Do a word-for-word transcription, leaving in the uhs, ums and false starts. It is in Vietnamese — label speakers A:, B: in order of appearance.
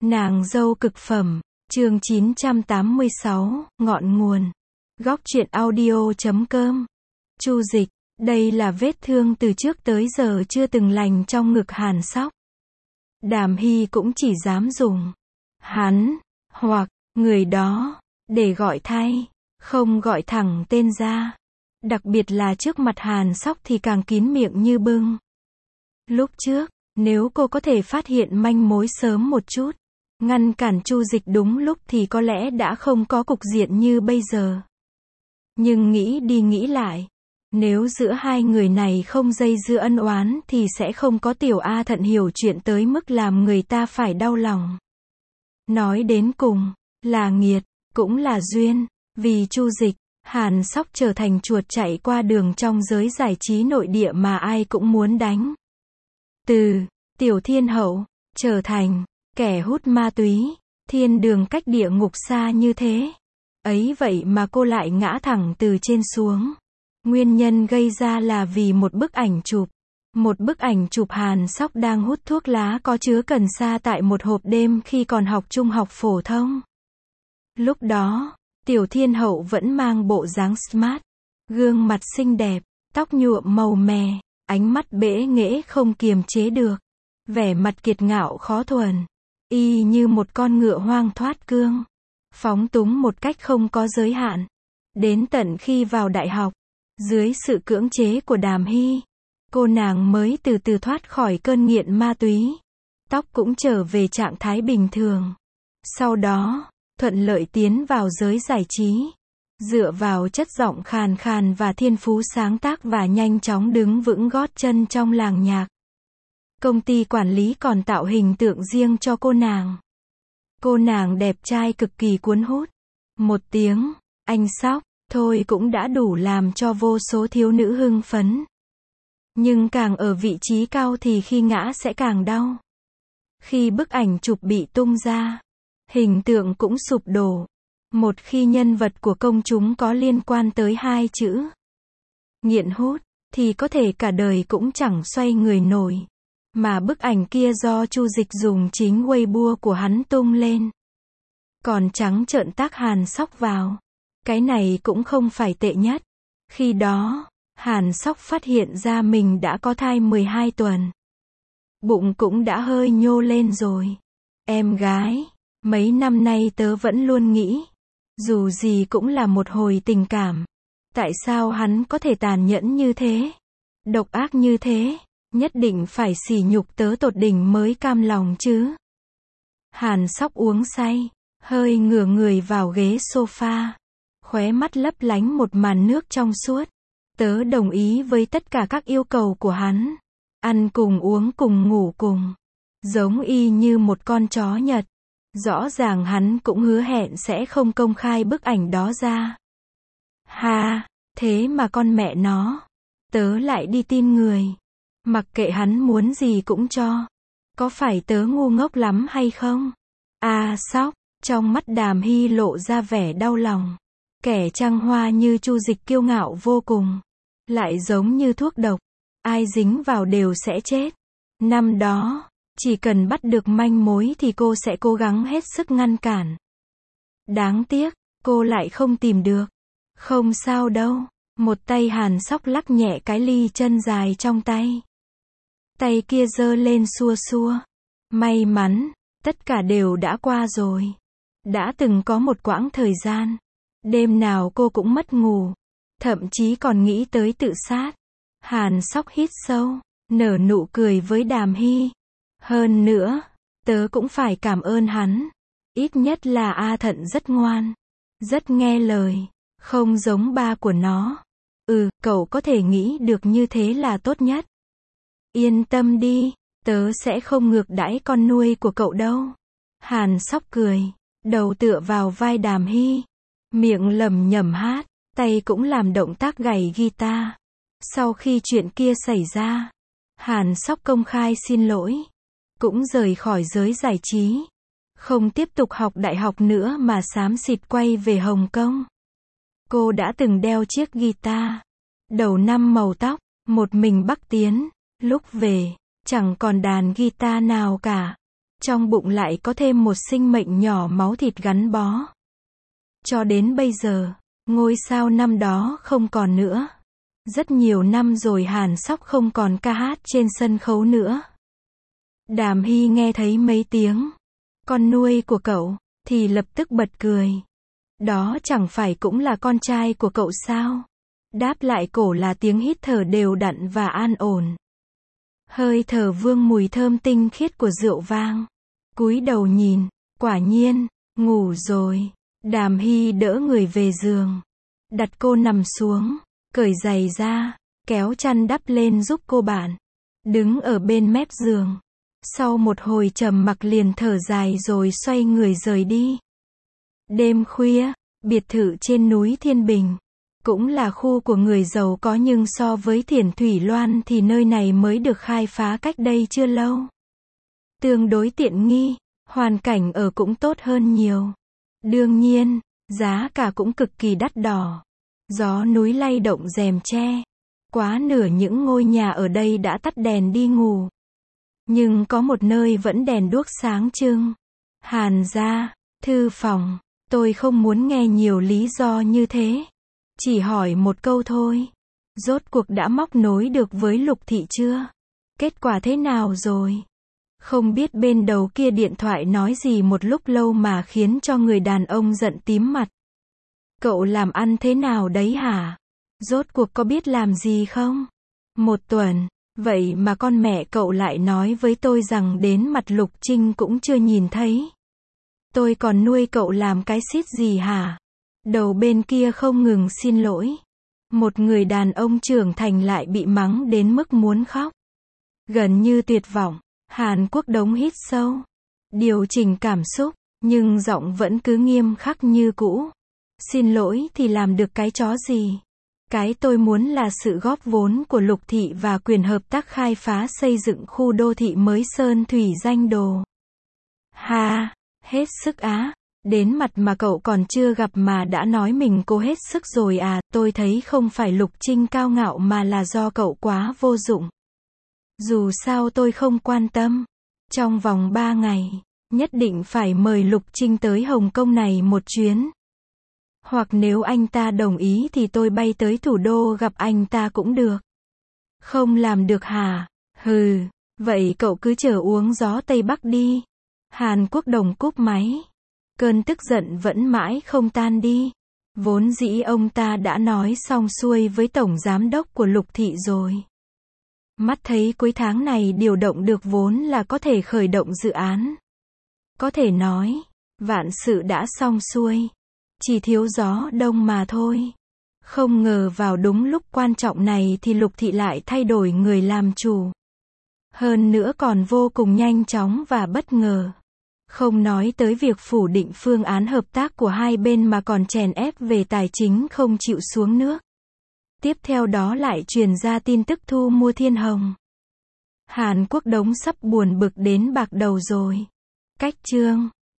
A: Nàng dâu cực phẩm, chương chín trăm tám mươi sáu, ngọn nguồn. Góc truyện audio chấm com. Chu Dịch, đây là vết thương từ trước tới giờ chưa từng lành trong ngực Hàn Sóc. Đàm Hy cũng chỉ dám dùng hắn, hoặc người đó, để gọi thay, không gọi thẳng tên ra. Đặc biệt là trước mặt Hàn Sóc thì càng kín miệng như bưng. Lúc trước, nếu cô có thể phát hiện manh mối sớm một chút, ngăn cản Chu Dịch đúng lúc thì có lẽ đã không có cục diện như bây giờ. Nhưng nghĩ đi nghĩ lại, nếu giữa hai người này không dây dưa ân oán thì sẽ không có Tiểu A Thận hiểu chuyện tới mức làm người ta phải đau lòng. Nói đến cùng, là nghiệt, cũng là duyên, vì Chu Dịch, Hàn Sóc trở thành chuột chạy qua đường trong giới giải trí nội địa mà ai cũng muốn đánh. Từ Tiểu Thiên Hậu, trở thành kẻ hút ma túy, thiên đường cách địa ngục xa như thế. Ấy vậy mà cô lại ngã thẳng từ trên xuống. Nguyên nhân gây ra là vì một bức ảnh chụp. Một bức ảnh chụp Hàn Sóc đang hút thuốc lá có chứa cần sa tại một hộp đêm khi còn học trung học phổ thông. Lúc đó, Tiểu Thiên Hậu vẫn mang bộ dáng smart, gương mặt xinh đẹp, tóc nhuộm màu mè, ánh mắt bẽ nghễ không kiềm chế được, vẻ mặt kiệt ngạo khó thuần, y như một con ngựa hoang thoát cương, phóng túng một cách không có giới hạn. Đến tận khi vào đại học, dưới sự cưỡng chế của Đàm Hy, cô nàng mới từ từ thoát khỏi cơn nghiện ma túy, tóc cũng trở về trạng thái bình thường. Sau đó, thuận lợi tiến vào giới giải trí, dựa vào chất giọng khàn khàn và thiên phú sáng tác và nhanh chóng đứng vững gót chân trong làng nhạc. Công ty quản lý còn tạo hình tượng riêng cho cô nàng. Cô nàng đẹp trai cực kỳ cuốn hút. Một tiếng, anh Sóc, thôi cũng đã đủ làm cho vô số thiếu nữ hưng phấn. Nhưng càng ở vị trí cao thì khi ngã sẽ càng đau. Khi bức ảnh chụp bị tung ra, hình tượng cũng sụp đổ. Một khi nhân vật của công chúng có liên quan tới hai chữ nghiện hút, thì có thể cả đời cũng chẳng xoay người nổi. Mà bức ảnh kia do Chu Dịch dùng chính Weibo của hắn tung lên. Còn trắng trợn tác Hàn Sóc vào. Cái này cũng không phải tệ nhất. Khi đó, Hàn Sóc phát hiện ra mình đã có thai mười hai tuần. Bụng cũng đã hơi nhô lên rồi. Em gái, mấy năm nay tớ vẫn luôn nghĩ, dù gì cũng là một hồi tình cảm. Tại sao hắn có thể tàn nhẫn như thế? Độc ác như thế? Nhất định phải sỉ nhục tớ tột đỉnh mới cam lòng chứ. Hàn Sóc uống say, hơi ngửa người vào ghế sofa, khóe mắt lấp lánh một màn nước trong suốt. Tớ đồng ý với tất cả các yêu cầu của hắn. Ăn cùng uống cùng ngủ cùng. Giống y như một con chó Nhật. Rõ ràng hắn cũng hứa hẹn sẽ không công khai bức ảnh đó ra. Ha, thế mà con mẹ nó, tớ lại đi tin người. Mặc kệ hắn muốn gì cũng cho. Có phải tớ ngu ngốc lắm hay không? À Sóc, trong mắt Đàm Hy lộ ra vẻ đau lòng. Kẻ trăng hoa như Chu Dịch kiêu ngạo vô cùng. Lại giống như thuốc độc. Ai dính vào đều sẽ chết. Năm đó, chỉ cần bắt được manh mối thì cô sẽ cố gắng hết sức ngăn cản. Đáng tiếc, cô lại không tìm được. Không sao đâu. Một tay Hàn Sóc lắc nhẹ cái ly chân dài trong tay. Tay kia giơ lên xua xua. May mắn, tất cả đều đã qua rồi. Đã từng có một quãng thời gian, đêm nào cô cũng mất ngủ, thậm chí còn nghĩ tới tự sát. Hàn Sóc hít sâu, nở nụ cười với Đàm Hy. Hơn nữa, tớ cũng phải cảm ơn hắn. Ít nhất là A Thận rất ngoan, rất nghe lời, không giống ba của nó. Ừ, cậu có thể nghĩ được như thế là tốt nhất. Yên tâm đi, tớ sẽ không ngược đãi con nuôi của cậu đâu. Hàn Sóc cười, đầu tựa vào vai Đàm Hy, miệng lẩm nhẩm hát, tay cũng làm động tác gảy guitar. Sau khi chuyện kia xảy ra, Hàn Sóc công khai xin lỗi, cũng rời khỏi giới giải trí, không tiếp tục học đại học nữa mà xám xịt quay về Hồng Kông. Cô đã từng đeo chiếc guitar, đầu năm màu tóc, một mình Bắc tiến. Lúc về, chẳng còn đàn guitar nào cả. trong bụng lại có thêm một sinh mệnh nhỏ máu thịt gắn bó. Cho đến bây giờ, ngôi sao năm đó không còn nữa. Rất nhiều năm rồi Hàn Sóc không còn ca hát trên sân khấu nữa. Đàm Hy nghe thấy mấy tiếng con nuôi của cậu, thì lập tức bật cười. Đó chẳng phải cũng là con trai của cậu sao? Đáp lại cổ là tiếng hít thở đều đặn và an ổn. Hơi thở vương mùi thơm tinh khiết của rượu vang. Cúi đầu nhìn, quả nhiên, ngủ rồi. Đàm Hy đỡ người về giường. Đặt cô nằm xuống, cởi giày ra, kéo chăn đắp lên giúp cô bạn. Đứng ở bên mép giường. Sau một hồi trầm mặc liền thở dài rồi xoay người rời đi. Đêm khuya, biệt thự trên núi Thiên Bình. Cũng là khu của người giàu có nhưng so với Thiển Thủy Loan thì nơi này mới được khai phá cách đây chưa lâu. Tương đối tiện nghi, hoàn cảnh ở cũng tốt hơn nhiều. Đương nhiên, giá cả cũng cực kỳ đắt đỏ. Gió núi lay động rèm tre. Quá nửa những ngôi nhà ở đây đã tắt đèn đi ngủ. Nhưng có một nơi vẫn đèn đuốc sáng trưng. Hàn gia, thư phòng. Tôi không muốn nghe nhiều lý do như thế. Chỉ hỏi một câu thôi. Rốt cuộc đã móc nối được với Lục Thị chưa? Kết quả thế nào rồi? Không biết bên đầu kia điện thoại nói gì một lúc lâu mà khiến cho người đàn ông giận tím mặt. Cậu làm ăn thế nào đấy hả? Rốt cuộc có biết làm gì không? Một tuần. Vậy mà con mẹ cậu lại nói với tôi rằng đến mặt Lục Trinh cũng chưa nhìn thấy. Tôi còn nuôi cậu làm cái xít gì hả? Đầu bên kia không ngừng xin lỗi. Một người đàn ông trưởng thành lại bị mắng đến mức muốn khóc. Gần như tuyệt vọng, Hàn Quốc Đống hít sâu. Điều chỉnh cảm xúc, nhưng giọng vẫn cứ nghiêm khắc như cũ. Xin lỗi thì làm được cái chó gì? Cái tôi muốn là sự góp vốn của Lục Thị và quyền hợp tác khai phá xây dựng khu đô thị mới Sơn Thủy Danh Đồ. Ha, hết sức á. Đến mặt mà cậu còn chưa gặp mà đã nói mình cố hết sức rồi à, tôi thấy không phải Lục Trinh cao ngạo mà là do cậu quá vô dụng. Dù sao tôi không quan tâm. Trong vòng ba ngày, nhất định phải mời Lục Trinh tới Hồng Kông này một chuyến. Hoặc nếu anh ta đồng ý thì tôi bay tới thủ đô gặp anh ta cũng được. Không làm được hả? Hừ, vậy cậu cứ chờ uống gió Tây Bắc đi. Hàn Quốc Đồng cúp máy. Cơn tức giận vẫn mãi không tan đi. Vốn dĩ ông ta đã nói xong xuôi với tổng giám đốc của Lục Thị rồi. Mắt thấy cuối tháng này điều động được vốn là có thể khởi động dự án. Có thể nói, vạn sự đã xong xuôi. Chỉ thiếu gió đông mà thôi. Không ngờ vào đúng lúc quan trọng này thì Lục Thị lại thay đổi người làm chủ. Hơn nữa còn vô cùng nhanh chóng và bất ngờ. Không nói tới việc phủ định phương án hợp tác của hai bên mà còn chèn ép về tài chính không chịu xuống nước. Tiếp theo đó lại truyền ra tin tức thu mua Thiên Hồng. Hàn Quốc Đống sắp buồn bực đến bạc đầu rồi. Cách chương